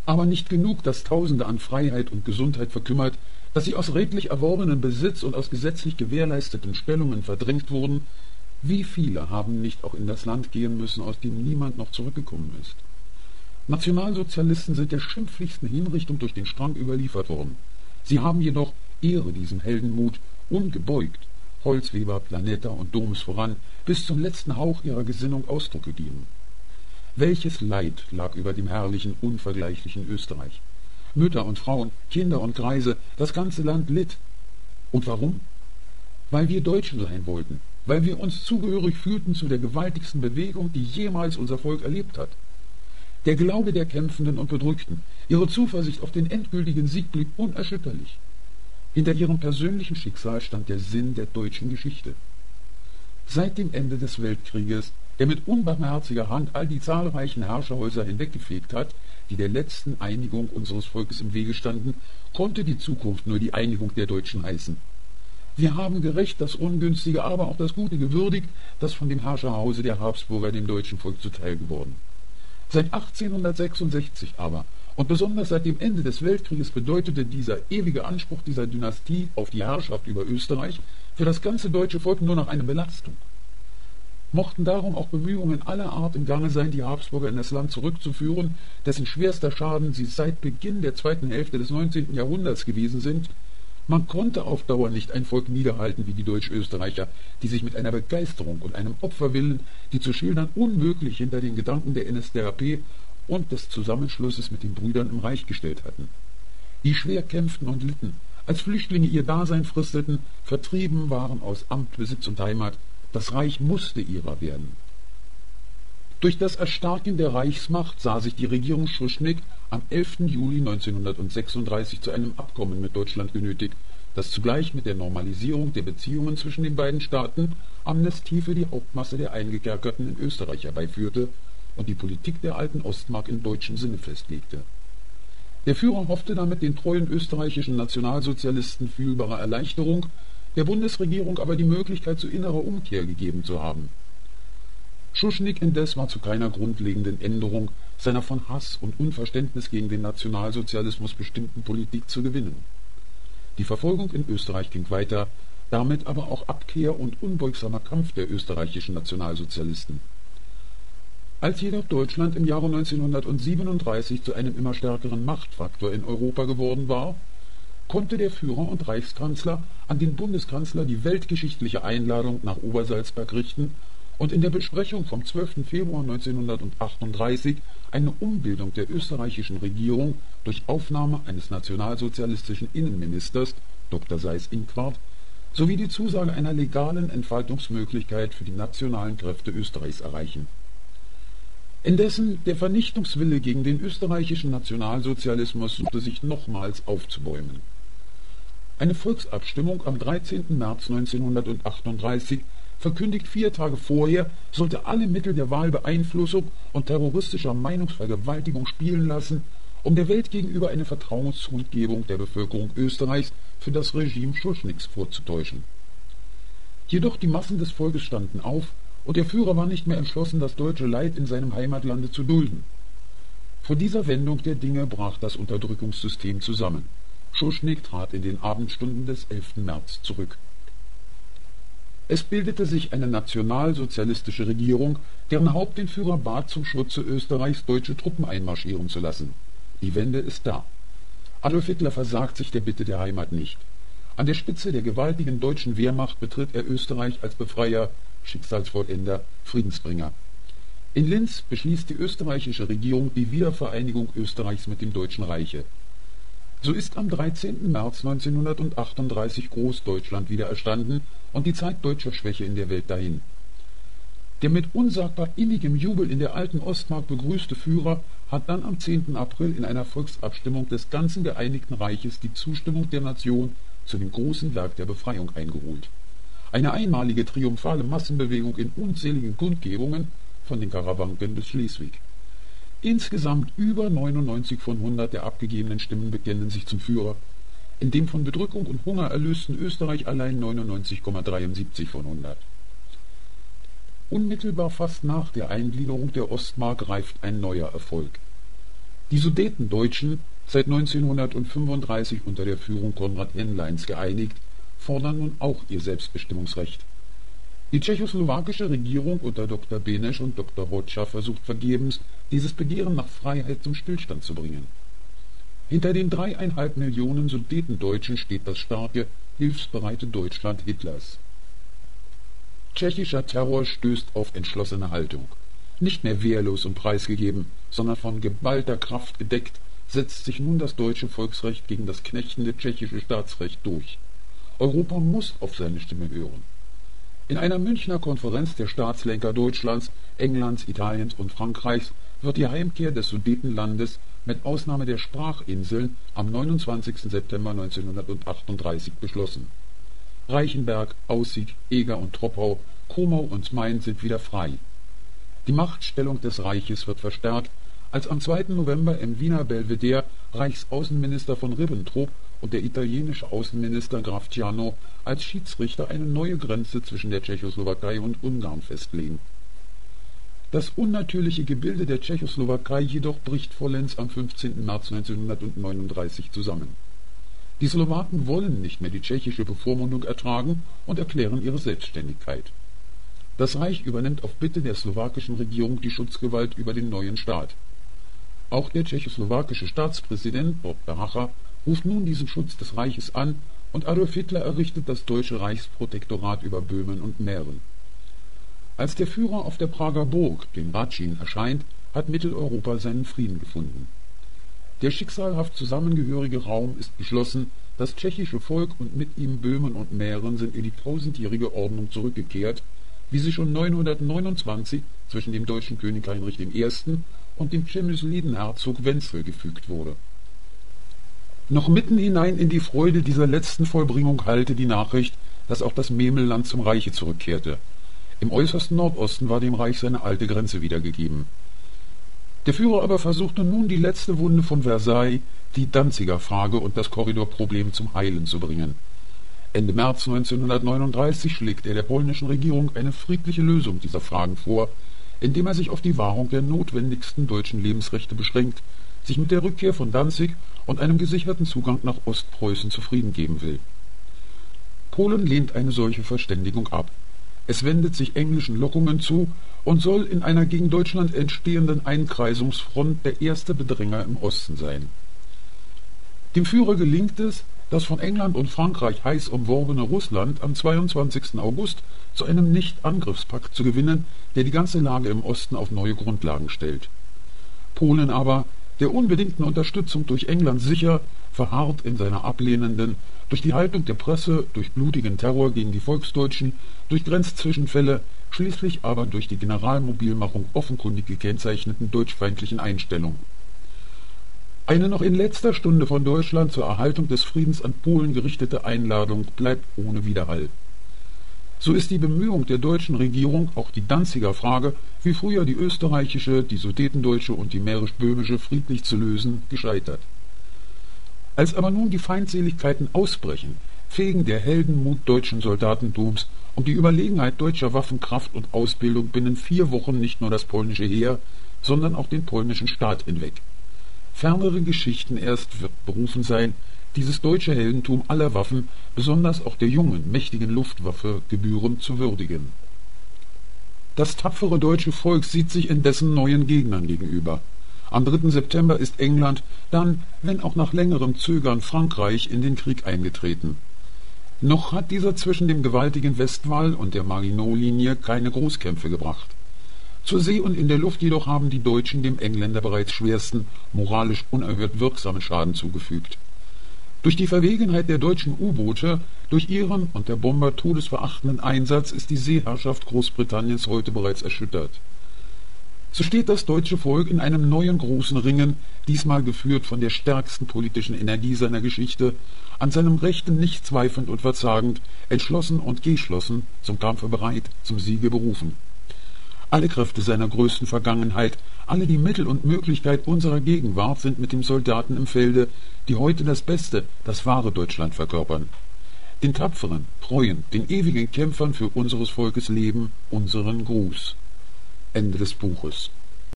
Aber nicht genug, dass Tausende an Freiheit und Gesundheit verkümmert, dass sie aus redlich erworbenen Besitz und aus gesetzlich gewährleisteten Stellungen verdrängt wurden. Wie viele haben nicht auch in das Land gehen müssen, aus dem niemand noch zurückgekommen ist? Nationalsozialisten sind der schimpflichsten Hinrichtung durch den Strang überliefert worden. Sie haben jedoch, Ehre diesem Heldenmut, ungebeugt, Holzweber, Planeta und Domus voran, bis zum letzten Hauch ihrer Gesinnung Ausdruck gegeben. Welches Leid lag über dem herrlichen, unvergleichlichen Österreich? Mütter und Frauen, Kinder und Greise, das ganze Land litt. Und warum? Weil wir Deutsche sein wollten, weil wir uns zugehörig fühlten zu der gewaltigsten Bewegung, die jemals unser Volk erlebt hat. Der Glaube der Kämpfenden und Bedrückten, ihre Zuversicht auf den endgültigen Sieg blieb unerschütterlich. Hinter ihrem persönlichen Schicksal stand der Sinn der deutschen Geschichte. Seit dem Ende des Weltkrieges, der mit unbarmherziger Hand all die zahlreichen Herrscherhäuser hinweggefegt hat, die der letzten Einigung unseres Volkes im Wege standen, konnte die Zukunft nur die Einigung der Deutschen heißen. Wir haben gerecht das Ungünstige, aber auch das Gute gewürdigt, das von dem Herrscherhause der Habsburger dem deutschen Volk zuteil geworden. Seit 1866 aber, und besonders seit dem Ende des Weltkrieges, bedeutete dieser ewige Anspruch dieser Dynastie auf die Herrschaft über Österreich für das ganze deutsche Volk nur noch eine Belastung. Mochten darum auch Bemühungen aller Art im Gange sein, die Habsburger in das Land zurückzuführen, dessen schwerster Schaden sie seit Beginn der zweiten Hälfte des 19. Jahrhunderts gewesen sind, man konnte auf Dauer nicht ein Volk niederhalten wie die Deutsch-Österreicher, die sich mit einer Begeisterung und einem Opferwillen, die zu schildern unmöglich hinter den Gedanken der NSDAP und des Zusammenschlusses mit den Brüdern im Reich gestellt hatten. Die schwer kämpften und litten, als Flüchtlinge ihr Dasein fristeten, vertrieben waren aus Amt, Besitz und Heimat. Das Reich musste ihrer werden. Durch das Erstarken der Reichsmacht sah sich die Regierung Schuschnigg am 11. Juli 1936 zu einem Abkommen mit Deutschland genötigt, das zugleich mit der Normalisierung der Beziehungen zwischen den beiden Staaten Amnestie für die Hauptmasse der Eingekerkerten in Österreich herbeiführte und die Politik der alten Ostmark im deutschen Sinne festlegte. Der Führer hoffte damit den treuen österreichischen Nationalsozialisten fühlbare Erleichterung, der Bundesregierung aber die Möglichkeit zu innerer Umkehr gegeben zu haben. Schuschnigg indes war zu keiner grundlegenden Änderung seiner von Hass und Unverständnis gegen den Nationalsozialismus bestimmten Politik zu gewinnen. Die Verfolgung in Österreich ging weiter, damit aber auch Abkehr und unbeugsamer Kampf der österreichischen Nationalsozialisten. Als jedoch Deutschland im Jahre 1937 zu einem immer stärkeren Machtfaktor in Europa geworden war, konnte der Führer und Reichskanzler an den Bundeskanzler die weltgeschichtliche Einladung nach Obersalzberg richten und in der Besprechung vom 12. Februar 1938 eine Umbildung der österreichischen Regierung durch Aufnahme eines nationalsozialistischen Innenministers, Dr. Seyß-Inquart, sowie die Zusage einer legalen Entfaltungsmöglichkeit für die nationalen Kräfte Österreichs erreichen. Indessen der Vernichtungswille gegen den österreichischen Nationalsozialismus suchte sich nochmals aufzubäumen. Eine Volksabstimmung am 13. März 1938, verkündigt 4 Tage vorher, sollte alle Mittel der Wahlbeeinflussung und terroristischer Meinungsvergewaltigung spielen lassen, um der Welt gegenüber eine Vertrauenskundgebung der Bevölkerung Österreichs für das Regime Schuschniggs vorzutäuschen. Jedoch die Massen des Volkes standen auf, und der Führer war nicht mehr entschlossen, das deutsche Leid in seinem Heimatlande zu dulden. Vor dieser Wendung der Dinge brach das Unterdrückungssystem zusammen. Schuschnigg trat in den Abendstunden des 11. März zurück. Es bildete sich eine nationalsozialistische Regierung, deren Haupt den Führer bat, zum Schutze Österreichs deutsche Truppen einmarschieren zu lassen. Die Wende ist da. Adolf Hitler versagt sich der Bitte der Heimat nicht. An der Spitze der gewaltigen deutschen Wehrmacht betritt er Österreich als Befreier, Schicksalsvollender, Friedensbringer. In Linz beschließt die österreichische Regierung die Wiedervereinigung Österreichs mit dem Deutschen Reiche. So ist am 13. März 1938 Großdeutschland wieder erstanden und die Zeit deutscher Schwäche in der Welt dahin. Der mit unsagbar innigem Jubel in der alten Ostmark begrüßte Führer hat dann am 10. April in einer Volksabstimmung des ganzen Geeinigten Reiches die Zustimmung der Nation zu dem großen Werk der Befreiung eingeholt. Eine einmalige triumphale Massenbewegung in unzähligen Kundgebungen von den Karawanken bis Schleswig. Insgesamt über 99 von 100 der abgegebenen Stimmen bekennen sich zum Führer. In dem von Bedrückung und Hunger erlösten Österreich allein 99,73 von 100. Unmittelbar fast nach der Eingliederung der Ostmark reift ein neuer Erfolg. Die Sudetendeutschen, seit 1935 unter der Führung Konrad Henleins geeinigt, fordern nun auch ihr Selbstbestimmungsrecht. Die tschechoslowakische Regierung unter Dr. Beneš und Dr. Hoxha versucht vergebens, dieses Begehren nach Freiheit zum Stillstand zu bringen. Hinter den 3,5 Millionen Sudetendeutschen steht das starke, hilfsbereite Deutschland Hitlers. Tschechischer Terror stößt auf entschlossene Haltung. Nicht mehr wehrlos und preisgegeben, sondern von geballter Kraft gedeckt, setzt sich nun das deutsche Volksrecht gegen das knechtende tschechische Staatsrecht durch. Europa muss auf seine Stimme hören. In einer Münchner Konferenz der Staatslenker Deutschlands, Englands, Italiens und Frankreichs wird die Heimkehr des Sudetenlandes mit Ausnahme der Sprachinseln am 29. September 1938 beschlossen. Reichenberg, Aussig, Eger und Troppau, Krummau und Main sind wieder frei. Die Machtstellung des Reiches wird verstärkt, als am 2. November im Wiener Belvedere Reichsaußenminister von Ribbentrop und der italienische Außenminister Graf Ciano als Schiedsrichter eine neue Grenze zwischen der Tschechoslowakei und Ungarn festlegen. Das unnatürliche Gebilde der Tschechoslowakei jedoch bricht vollends am 15. März 1939 zusammen. Die Slowaken wollen nicht mehr die tschechische Bevormundung ertragen und erklären ihre Selbstständigkeit. Das Reich übernimmt auf Bitte der slowakischen Regierung die Schutzgewalt über den neuen Staat. Auch der tschechoslowakische Staatspräsident Bob Berhacha ruft nun diesen Schutz des Reiches an und Adolf Hitler errichtet das Deutsche Reichsprotektorat über Böhmen und Mähren. Als der Führer auf der Prager Burg, dem Ratschin, erscheint, hat Mitteleuropa seinen Frieden gefunden. Der schicksalhaft zusammengehörige Raum ist beschlossen, das tschechische Volk und mit ihm Böhmen und Mähren sind in die tausendjährige Ordnung zurückgekehrt, wie sie schon 929 zwischen dem deutschen König Heinrich I. und dem Przemysliden-Herzog Wenzel gefügt wurde. Noch mitten hinein in die Freude dieser letzten Vollbringung hallte die Nachricht, dass auch das Memelland zum Reiche zurückkehrte. Im äußersten Nordosten war dem Reich seine alte Grenze wiedergegeben. Der Führer aber versuchte nun die letzte Wunde von Versailles, die Danziger Frage und das Korridorproblem zum Heilen zu bringen. Ende März 1939 schlägt er der polnischen Regierung eine friedliche Lösung dieser Fragen vor, indem er sich auf die Wahrung der notwendigsten deutschen Lebensrechte beschränkt, sich mit der Rückkehr von Danzig und einem gesicherten Zugang nach Ostpreußen zufrieden geben will. Polen lehnt eine solche Verständigung ab. Es wendet sich englischen Lockungen zu und soll in einer gegen Deutschland entstehenden Einkreisungsfront der erste Bedränger im Osten sein. Dem Führer gelingt es, das von England und Frankreich heiß umworbene Russland am 22. August zu einem Nicht-Angriffspakt zu gewinnen, der die ganze Lage im Osten auf neue Grundlagen stellt. Polen aber, der unbedingten Unterstützung durch England sicher, verharrt in seiner ablehnenden, durch die Haltung der Presse, durch blutigen Terror gegen die Volksdeutschen, durch Grenzzwischenfälle, schließlich aber durch die Generalmobilmachung offenkundig gekennzeichneten deutschfeindlichen Einstellung. Eine noch in letzter Stunde von Deutschland zur Erhaltung des Friedens an Polen gerichtete Einladung bleibt ohne Widerhall. So ist die Bemühung der deutschen Regierung, auch die Danziger Frage, wie früher die österreichische, die sudetendeutsche und die mährisch-böhmische friedlich zu lösen, gescheitert. Als aber nun die Feindseligkeiten ausbrechen, fegen der Heldenmut deutschen Soldatentums und die Überlegenheit deutscher Waffenkraft und Ausbildung binnen 4 Wochen nicht nur das polnische Heer, sondern auch den polnischen Staat hinweg. Fernere Geschichten erst wird berufen sein, dieses deutsche Heldentum aller Waffen, besonders auch der jungen, mächtigen Luftwaffe, gebührend zu würdigen. Das tapfere deutsche Volk sieht sich indessen neuen Gegnern gegenüber. Am 3. September ist England dann, wenn auch nach längerem Zögern, Frankreich in den Krieg eingetreten. Noch hat dieser zwischen dem gewaltigen Westwall und der Maginot-Linie keine Großkämpfe gebracht. Zur See und in der Luft jedoch haben die Deutschen dem Engländer bereits schwersten, moralisch unerhört wirksamen Schaden zugefügt. Durch die Verwegenheit der deutschen U-Boote, durch ihren und der Bomber todesverachtenden Einsatz ist die Seeherrschaft Großbritanniens heute bereits erschüttert. So steht das deutsche Volk in einem neuen großen Ringen, diesmal geführt von der stärksten politischen Energie seiner Geschichte, an seinem Rechten nicht zweifelnd und verzagend, entschlossen und geschlossen, zum Kampfe bereit, zum Siege berufen. Alle Kräfte seiner größten Vergangenheit, alle die Mittel und Möglichkeit unserer Gegenwart sind mit dem Soldaten im Felde, die heute das beste, das wahre Deutschland verkörpern. Den tapferen, treuen, den ewigen Kämpfern für unseres Volkes Leben unseren Gruß. Ende des Buches.